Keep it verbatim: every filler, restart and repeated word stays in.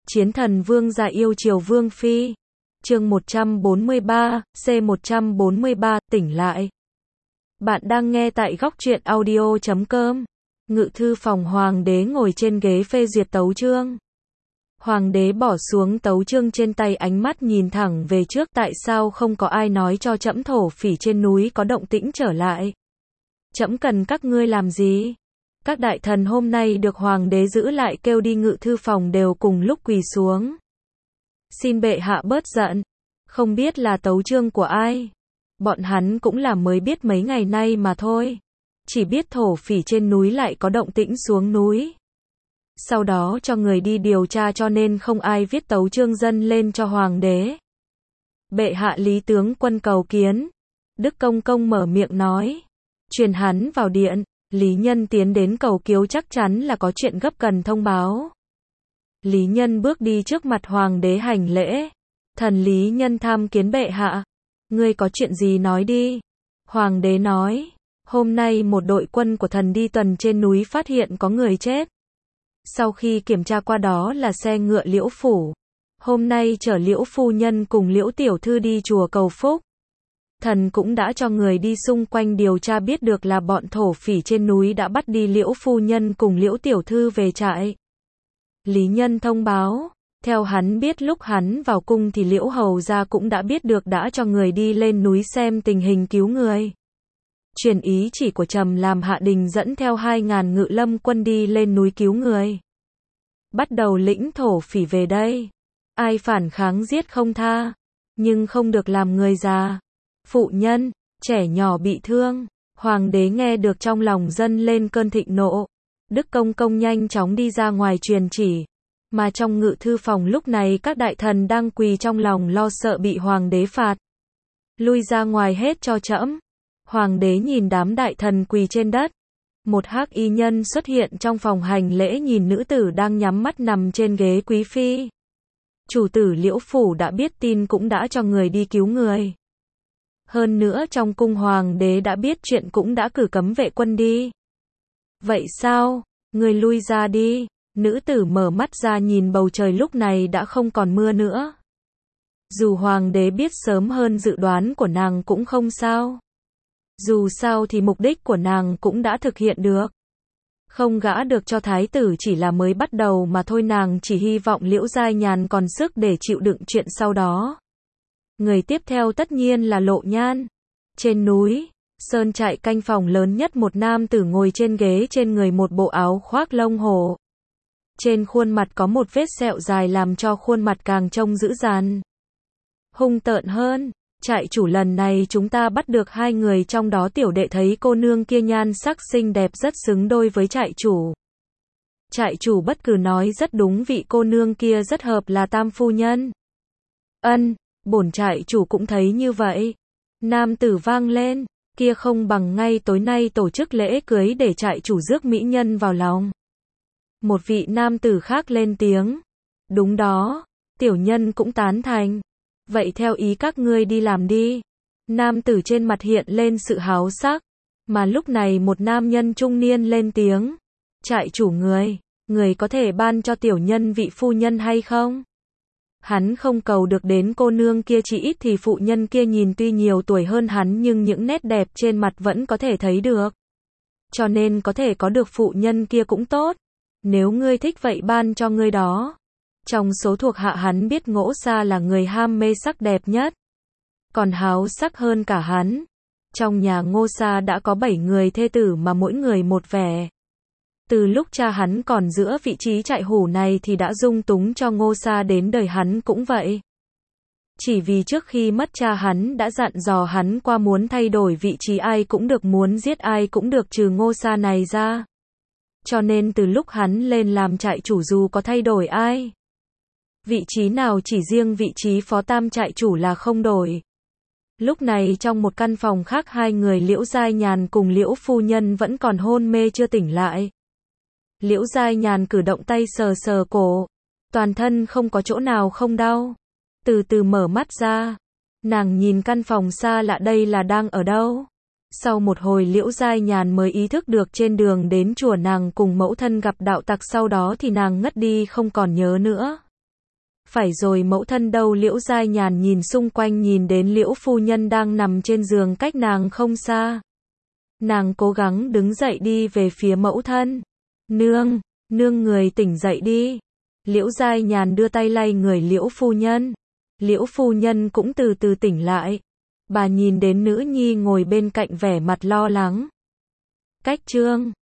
Chiến thần vương gia yêu chiều vương phi. Chương một trăm bốn mươi ba, C một trăm bốn mươi ba, tỉnh lại. Bạn đang nghe tại góc truyện audio chấm com. Ngự thư phòng hoàng đế ngồi trên ghế phê duyệt tấu chương. Hoàng đế bỏ xuống tấu chương trên tay, ánh mắt nhìn thẳng về trước. Tại sao không có ai nói cho trẫm thổ phỉ trên núi có động tĩnh trở lại? Trẫm cần các ngươi làm gì? Các đại thần hôm nay được hoàng đế giữ lại kêu đi ngự thư phòng đều cùng lúc quỳ xuống. Xin bệ hạ bớt giận. Không biết là tấu chương của ai. Bọn hắn cũng là mới biết mấy ngày nay mà thôi. Chỉ biết thổ phỉ trên núi lại có động tĩnh xuống núi. Sau đó cho người đi điều tra cho nên không ai viết tấu chương dâng lên cho hoàng đế. Bệ hạ Lý tướng quân cầu kiến. Đức Công Công mở miệng nói. Truyền hắn vào điện. Lý Nhân tiến đến cầu cứu, chắc chắn là có chuyện gấp cần thông báo. Lý Nhân bước đi trước mặt hoàng đế hành lễ. Thần Lý Nhân tham kiến bệ hạ. Ngươi có chuyện gì nói đi. Hoàng đế nói. Hôm nay một đội quân của thần đi tuần trên núi phát hiện có người chết. Sau khi kiểm tra qua đó là xe ngựa Liễu Phủ. Hôm nay chở Liễu phu nhân cùng Liễu tiểu thư đi chùa cầu phúc. Thần cũng đã cho người đi xung quanh điều tra, biết được là bọn thổ phỉ trên núi đã bắt đi Liễu phu nhân cùng Liễu tiểu thư về trại. Lý Nhân thông báo, theo hắn biết lúc hắn vào cung thì Liễu hầu gia cũng đã biết được, đã cho người đi lên núi xem tình hình cứu người. Truyền ý chỉ của Trầm làm Hạ Đình dẫn theo hai ngàn ngự lâm quân đi lên núi cứu người. Bắt đầu lĩnh thổ phỉ về đây. Ai phản kháng giết không tha, nhưng không được làm người già, phụ nhân, trẻ nhỏ bị thương. Hoàng đế nghe được trong lòng dâng lên cơn thịnh nộ. Đức Công Công nhanh chóng đi ra ngoài truyền chỉ. Mà trong ngự thư phòng lúc này các đại thần đang quỳ trong lòng lo sợ bị hoàng đế phạt. Lui ra ngoài hết cho trẫm. Hoàng đế nhìn đám đại thần quỳ trên đất. Một hắc y nhân xuất hiện trong phòng hành lễ, nhìn nữ tử đang nhắm mắt nằm trên ghế quý phi. Chủ tử Liễu Phủ đã biết tin cũng đã cho người đi cứu người. Hơn nữa trong cung hoàng đế đã biết chuyện cũng đã cử cấm vệ quân đi. Vậy sao? Người lui ra đi. Nữ tử mở mắt ra nhìn bầu trời, lúc này đã không còn mưa nữa. Dù hoàng đế biết sớm hơn dự đoán của nàng cũng không sao. Dù sao thì mục đích của nàng cũng đã thực hiện được. Không gả được cho thái tử chỉ là mới bắt đầu mà thôi, nàng chỉ hy vọng Liễu Giai Nhàn còn sức để chịu đựng chuyện sau đó. Người tiếp theo tất nhiên là Lộ Nhan. Trên núi, sơn trại canh phòng lớn nhất, một nam tử ngồi trên ghế, trên người một bộ áo khoác lông hổ. Trên khuôn mặt có một vết sẹo dài làm cho khuôn mặt càng trông dữ dằn, hung tợn hơn. Trại chủ, lần này chúng ta bắt được hai người, trong đó tiểu đệ thấy cô nương kia nhan sắc xinh đẹp, rất xứng đôi với trại chủ. Trại chủ bất cứ nói rất đúng, vị cô nương kia rất hợp là tam phu nhân. Ân, bổn trại chủ cũng thấy như vậy. Nam tử vang lên, kia không bằng ngay tối nay tổ chức lễ cưới để trại chủ rước mỹ nhân vào lòng. Một vị nam tử khác lên tiếng. Đúng đó, tiểu nhân cũng tán thành. Vậy theo ý các ngươi đi làm đi. Nam tử trên mặt hiện lên sự háo sắc. Mà lúc này một nam nhân trung niên lên tiếng. Trại chủ, người, người có thể ban cho tiểu nhân vị phu nhân hay không? Hắn không cầu được đến cô nương kia, chỉ ít thì phụ nhân kia nhìn tuy nhiều tuổi hơn hắn nhưng những nét đẹp trên mặt vẫn có thể thấy được. Cho nên có thể có được phụ nhân kia cũng tốt. Nếu ngươi thích vậy ban cho ngươi đó. Trong số thuộc hạ hắn biết Ngỗ Sa là người ham mê sắc đẹp nhất, còn háo sắc hơn cả hắn. Trong nhà Ngô Sa đã có bảy người thê tử mà mỗi người một vẻ. Từ lúc cha hắn còn giữ vị trí trại hủ này thì đã dung túng cho Ngô Sa, đến đời hắn cũng vậy. Chỉ vì trước khi mất cha hắn đã dặn dò hắn qua, muốn thay đổi vị trí ai cũng được, muốn giết ai cũng được trừ Ngô Sa này ra. Cho nên từ lúc hắn lên làm trại chủ, dù có thay đổi ai, vị trí nào, chỉ riêng vị trí phó tam trại chủ là không đổi. Lúc này trong một căn phòng khác, hai người Liễu Giai Nhàn cùng Liễu phu nhân vẫn còn hôn mê chưa tỉnh lại. Liễu Giai Nhàn cử động tay sờ sờ cổ, toàn thân không có chỗ nào không đau. Từ từ mở mắt ra, nàng nhìn căn phòng xa lạ, đây là đang ở đâu? Sau một hồi Liễu Giai Nhàn mới ý thức được trên đường đến chùa nàng cùng mẫu thân gặp đạo tặc, sau đó thì nàng ngất đi không còn nhớ nữa. Phải rồi mẫu thân đâu? Liễu Giai Nhàn nhìn xung quanh, nhìn đến Liễu phu nhân đang nằm trên giường cách nàng không xa. Nàng cố gắng đứng dậy đi về phía mẫu thân. Nương, nương người tỉnh dậy đi. Liễu Giai Nhàn đưa tay lay người Liễu phu nhân. Liễu phu nhân cũng từ từ tỉnh lại. Bà nhìn đến nữ nhi ngồi bên cạnh vẻ mặt lo lắng. Cách chương